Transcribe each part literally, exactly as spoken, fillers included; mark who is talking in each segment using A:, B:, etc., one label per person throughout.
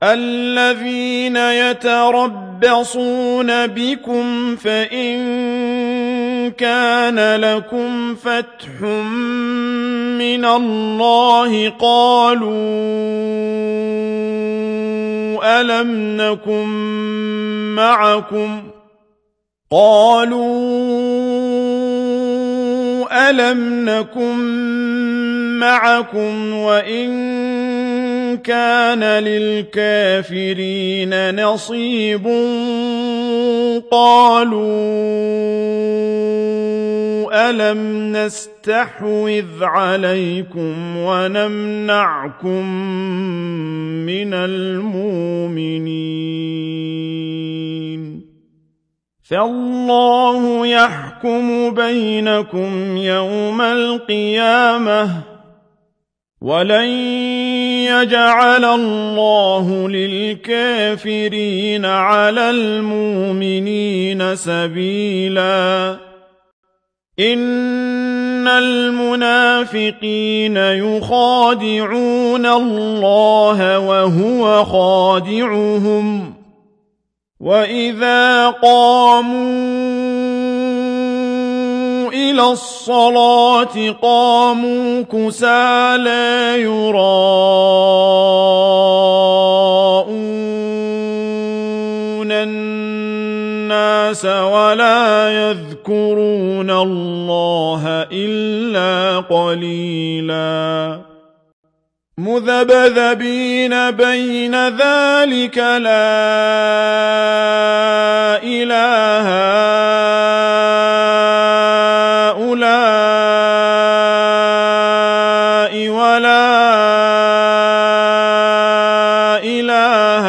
A: الذين يتربصون بكم فإن كان لكم فتح من الله قالوا ألم نكن معكم قالوا ألم نكن معكم وإن كان للكافرين نصيب قالوا ألم نستحوذ عليكم ونمنعكم من المؤمنين فالله يحكم بينكم يوم القيامة ولن يجعل الله للكافرين على المؤمنين سبيلا إن المنافقين يخادعون الله وهو خادعهم وإذا قاموا إلى الصلاة قاموا كسالى يراءون الناس ولا يذكرون الله إلا قليلا مذبذبين بين ذلك لا إله هؤلاء ولا إله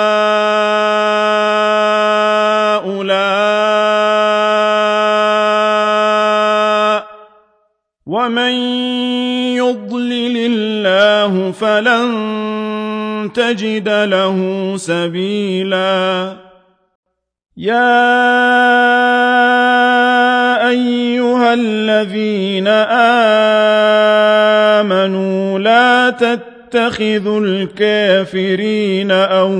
A: هؤلاء ومن يضلل الله فلن تجد له سبيلا يا أيها الذين آمنوا لا تتخذوا الكافرين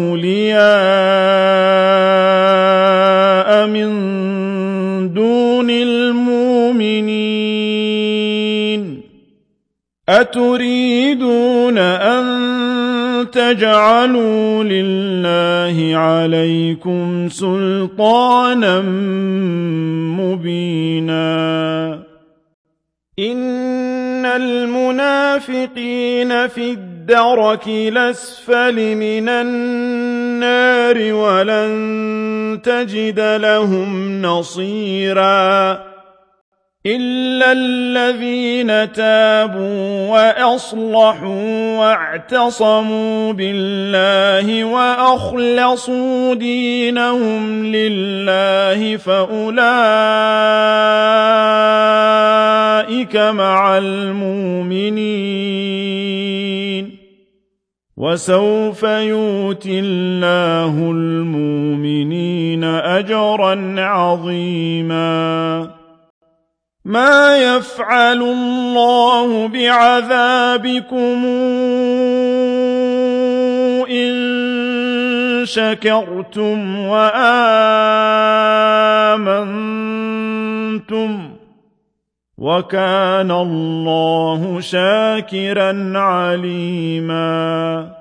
A: أولياء من دون المؤمنين أتريدون أن تجعلوا لله عليكم سلطانا مبينا إن المنافقين في الدرك الأسفل من النار ولن تجد لهم نصيرا إلا الذين تابوا وأصلحوا واعتصموا بالله وأخلصوا دينهم لله فأولئك مع المؤمنين وسوف يؤتي الله المؤمنين أجرا عظيما ما يفعل الله بعذابكم إن شكرتم وآمنتم وكان الله شاكرا عليما